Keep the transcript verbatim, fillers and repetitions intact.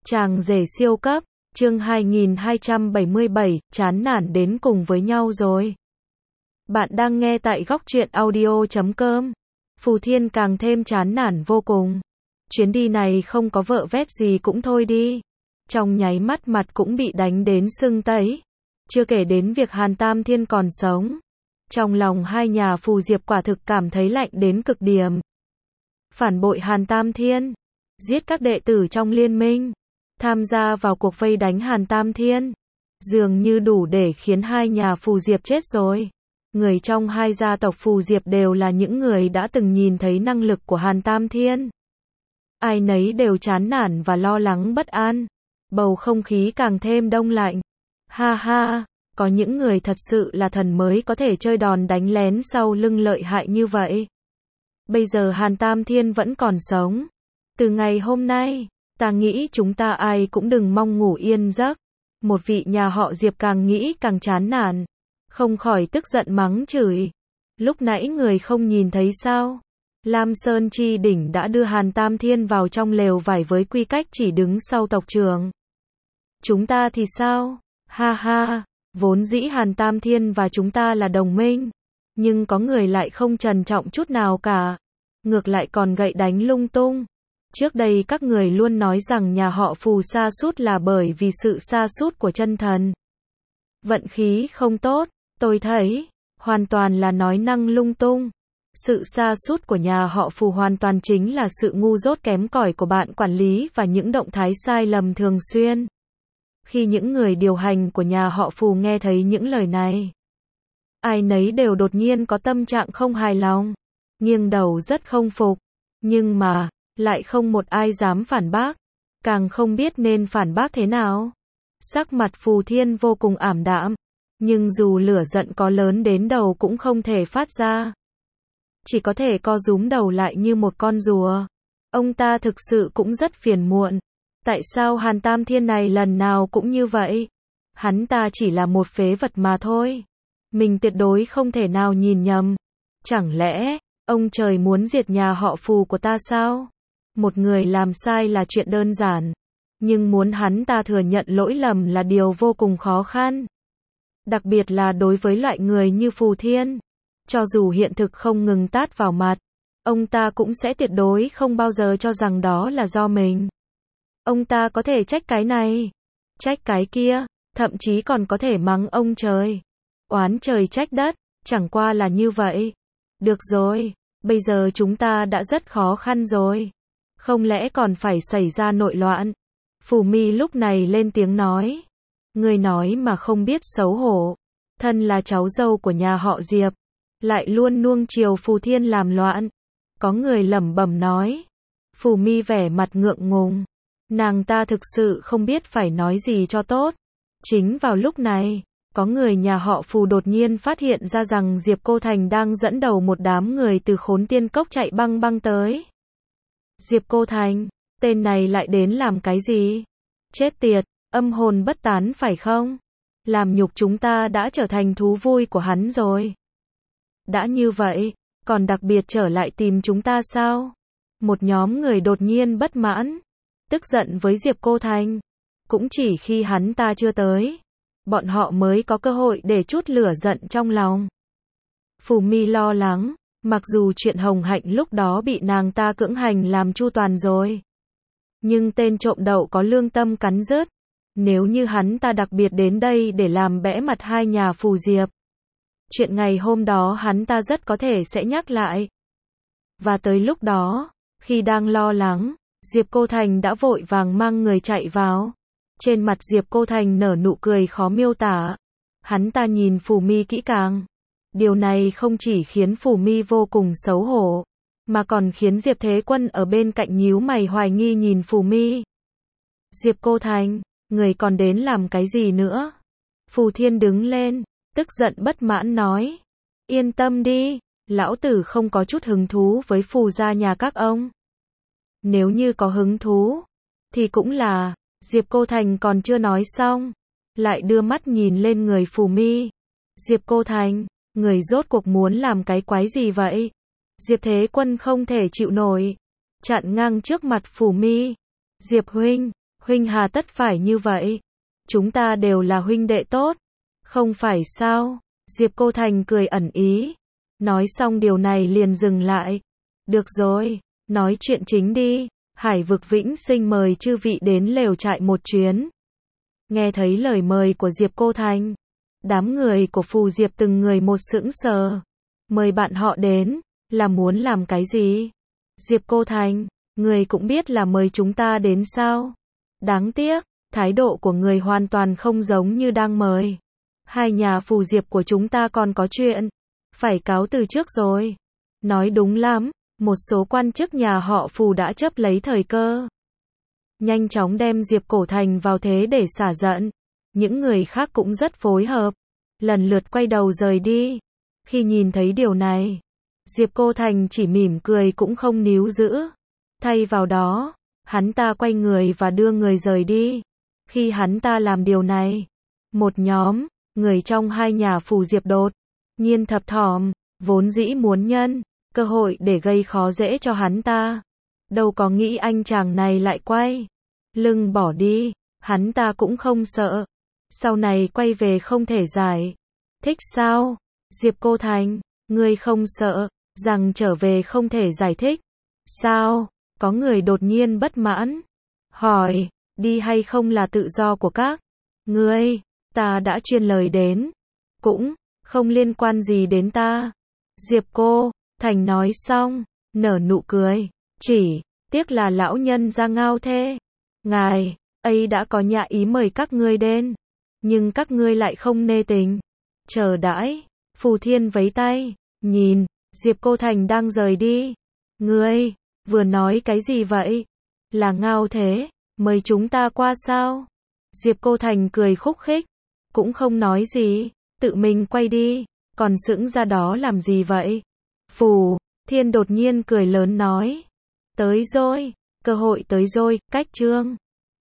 Chàng rể siêu cấp, chương hai nghìn hai trăm bảy mươi bảy, chán nản đến cùng với nhau rồi. Bạn đang nghe tại góc truyện audio chấm com. Phù Thiên càng thêm chán nản vô cùng. Chuyến đi này không có vợ vét gì cũng thôi đi. Trong nháy mắt mặt cũng bị đánh đến sưng tấy. Chưa kể đến việc Hàn Tam Thiên còn sống. Trong lòng hai nhà Phù Diệp quả thực cảm thấy lạnh đến cực điểm. Phản bội Hàn Tam Thiên, giết các đệ tử trong liên minh, tham gia vào cuộc vây đánh Hàn Tam Thiên, dường như đủ để khiến hai nhà Phù Diệp chết rồi. Người trong hai gia tộc Phù Diệp đều là những người đã từng nhìn thấy năng lực của Hàn Tam Thiên. Ai nấy đều chán nản và lo lắng bất an. Bầu không khí càng thêm đông lạnh. Ha ha, có những người thật sự là thần mới có thể chơi đòn đánh lén sau lưng lợi hại như vậy. Bây giờ Hàn Tam Thiên vẫn còn sống. Từ ngày hôm nay, ta nghĩ chúng ta ai cũng đừng mong ngủ yên giấc. Một vị nhà họ Diệp càng nghĩ càng chán nản. Không khỏi tức giận mắng chửi. Lúc nãy người không nhìn thấy sao? Lam Sơn Chi Đỉnh đã đưa Hàn Tam Thiên vào trong lều vải với quy cách chỉ đứng sau tộc trưởng. Chúng ta thì sao? Ha ha, vốn dĩ Hàn Tam Thiên và chúng ta là đồng minh. Nhưng có người lại không trân trọng chút nào cả. Ngược lại còn gậy đánh lung tung. Trước đây các người luôn nói rằng nhà họ Phù sa sút là bởi vì sự sa sút của chân thần. Vận khí không tốt, tôi thấy, hoàn toàn là nói năng lung tung. Sự sa sút của nhà họ Phù hoàn toàn chính là sự ngu dốt kém cỏi của bạn quản lý và những động thái sai lầm thường xuyên. Khi những người điều hành của nhà họ Phù nghe thấy những lời này, ai nấy đều đột nhiên có tâm trạng không hài lòng, nghiêng đầu rất không phục, nhưng mà, lại không một ai dám phản bác, càng không biết nên phản bác thế nào. Sắc mặt Phù Thiên vô cùng ảm đạm, nhưng dù lửa giận có lớn đến đầu cũng không thể phát ra. Chỉ có thể co rúm đầu lại như một con rùa. Ông ta thực sự cũng rất phiền muộn. Tại sao Hàn Tam Thiên này lần nào cũng như vậy? Hắn ta chỉ là một phế vật mà thôi. Mình tuyệt đối không thể nào nhìn nhầm. Chẳng lẽ, ông trời muốn diệt nhà họ Phù của ta sao? Một người làm sai là chuyện đơn giản. Nhưng muốn hắn ta thừa nhận lỗi lầm là điều vô cùng khó khăn. Đặc biệt là đối với loại người như Phù Thiên. Cho dù hiện thực không ngừng tát vào mặt, ông ta cũng sẽ tuyệt đối không bao giờ cho rằng đó là do mình. Ông ta có thể trách cái này, trách cái kia, thậm chí còn có thể mắng ông trời. Oán trời trách đất, chẳng qua là như vậy. Được rồi, bây giờ chúng ta đã rất khó khăn rồi. Không lẽ còn phải xảy ra nội loạn? Phù Mi lúc này lên tiếng nói. Người nói mà không biết xấu hổ. Thân là cháu dâu của nhà họ Diệp, lại luôn nuông chiều Phù Thiên làm loạn. Có người lẩm bẩm nói. Phù Mi vẻ mặt ngượng ngùng. Nàng ta thực sự không biết phải nói gì cho tốt. Chính vào lúc này, có người nhà họ Phù đột nhiên phát hiện ra rằng Diệp Cô Thành đang dẫn đầu một đám người từ Khốn Tiên Cốc chạy băng băng tới. Diệp Cô Thành, tên này lại đến làm cái gì? Chết tiệt, âm hồn bất tán phải không? Làm nhục chúng ta đã trở thành thú vui của hắn rồi. Đã như vậy, còn đặc biệt trở lại tìm chúng ta sao? Một nhóm người đột nhiên bất mãn, tức giận với Diệp Cô Thành. Cũng chỉ khi hắn ta chưa tới, bọn họ mới có cơ hội để trút lửa giận trong lòng. Phù Mi lo lắng, mặc dù chuyện Hồng Hạnh lúc đó bị nàng ta cưỡng hành làm chu toàn rồi. Nhưng tên trộm đậu có lương tâm cắn rứt. Nếu như hắn ta đặc biệt đến đây để làm bẽ mặt hai nhà Phù Diệp, chuyện ngày hôm đó hắn ta rất có thể sẽ nhắc lại. Và tới lúc đó, khi đang lo lắng, Diệp Cô Thành đã vội vàng mang người chạy vào. Trên mặt Diệp Cô Thành nở nụ cười khó miêu tả. Hắn ta nhìn Phù Mi kỹ càng. Điều này không chỉ khiến Phù Mi vô cùng xấu hổ, mà còn khiến Diệp Thế Quân ở bên cạnh nhíu mày hoài nghi nhìn Phù Mi. Diệp Cô Thành, người còn đến làm cái gì nữa? Phù Thiên đứng lên, tức giận bất mãn nói. Yên tâm đi, lão tử không có chút hứng thú với Phù gia nhà các ông. Nếu như có hứng thú, thì cũng là, Diệp Cô Thành còn chưa nói xong, lại đưa mắt nhìn lên người Phù Mi. Diệp Cô Thành, người rốt cuộc muốn làm cái quái gì vậy? Diệp Thế Quân không thể chịu nổi, chặn ngang trước mặt Phù Mi. Diệp huynh, Huynh hà tất phải như vậy. Chúng ta đều là huynh đệ tốt. Không phải sao? Diệp Cô Thành cười ẩn ý. Nói xong điều này liền dừng lại. Được rồi, nói chuyện chính đi. Hải vực Vĩnh Sinh mời chư vị đến lều trại một chuyến. Nghe thấy lời mời của Diệp Cô Thành, đám người của Phù Diệp từng người một sững sờ. Mời bạn họ đến, là muốn làm cái gì? Diệp Cô Thành, người cũng biết là mời chúng ta đến sao? Đáng tiếc, thái độ của người hoàn toàn không giống như đang mời. Hai nhà Phù Diệp của chúng ta còn có chuyện, phải cáo từ trước rồi. Nói đúng lắm, một số quan chức nhà họ Phù đã chấp lấy thời cơ. Nhanh chóng đem Diệp Cổ Thành vào thế để xả giận. Những người khác cũng rất phối hợp, lần lượt quay đầu rời đi. Khi nhìn thấy điều này, Diệp Cô Thành chỉ mỉm cười cũng không níu giữ. Thay vào đó, hắn ta quay người và đưa người rời đi. Khi hắn ta làm điều này, một nhóm người trong hai nhà Phù Diệp đột nhiên thấp thỏm, vốn dĩ muốn nhân cơ hội để gây khó dễ cho hắn ta. Đâu có nghĩ anh chàng này lại quay lưng bỏ đi, hắn ta cũng không sợ. Sau này quay về không thể giải thích sao? Diệp Cô Thành, ngươi không sợ rằng trở về không thể giải thích sao? Có người đột nhiên bất mãn hỏi, đi hay không là tự do của các ngươi, ta đã truyền lời đến, cũng không liên quan gì đến ta. Diệp Cô Thành nói xong, nở nụ cười, chỉ tiếc là lão nhân ra ngao thế. Ngài ấy đã có nhã ý mời các ngươi đến, nhưng các ngươi lại không nê tình. Chờ đãi, Phù Thiên vẫy tay, nhìn Diệp Cô Thành đang rời đi. Ngươi vừa nói cái gì vậy? Là ngao thế, mời chúng ta qua sao? Diệp Cô Thành cười khúc khích, cũng không nói gì, tự mình quay đi, còn sững ra đó làm gì vậy? Phù Thiên đột nhiên cười lớn nói, tới rồi, cơ hội tới rồi, cách chương